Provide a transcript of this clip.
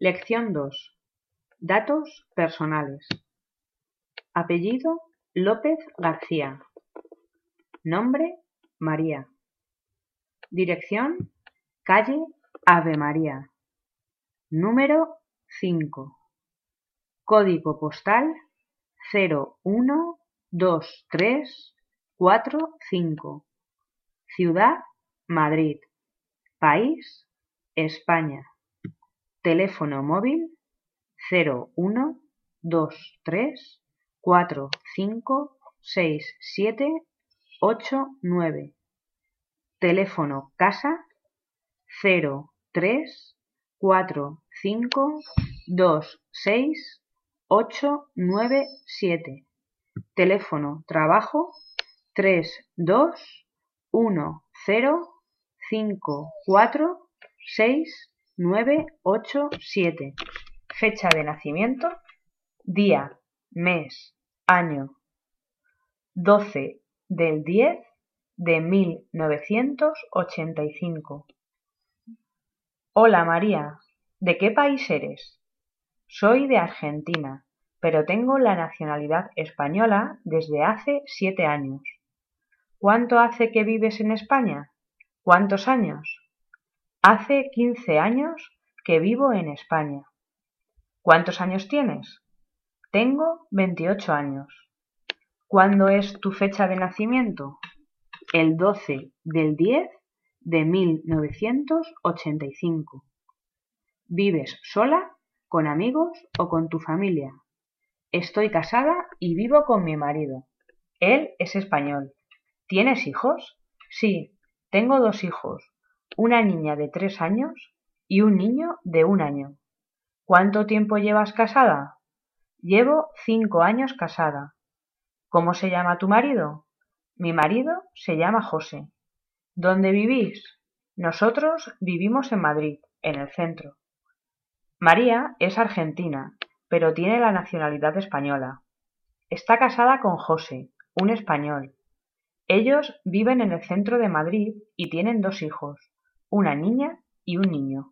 Lección 2. Datos personales. Apellido: López García. Nombre: María. Dirección: calle Ave María. Número 5. Código postal 0123445. Ciudad: Madrid. País: España. Teléfono móvil 0123456789. Teléfono casa 034526897. Teléfono trabajo 3210546987. Fecha de nacimiento: día, mes, año 12/10/1985. Hola María, ¿de qué país eres? Soy de Argentina, pero tengo la nacionalidad española desde hace 7 años. ¿Cuánto hace que vives en España? ¿Cuántos años? Hace 15 años que vivo en España. ¿Cuántos años tienes? Tengo 28 años. ¿Cuándo es tu fecha de nacimiento? El 12/10/1985. ¿Vives sola, con amigos o con tu familia? Estoy casada y vivo con mi marido. Él es español. ¿Tienes hijos? Sí, tengo 2 hijos, una niña de 3 años y un niño de 1 año. ¿Cuánto tiempo llevas casada? Llevo 5 años casada. ¿Cómo se llama tu marido? Mi marido se llama José. ¿Dónde vivís? Nosotros vivimos en Madrid, en el centro. María es argentina, pero tiene la nacionalidad española. Está casada con José, un español. Ellos viven en el centro de Madrid y tienen 2 hijos, una niña y un niño.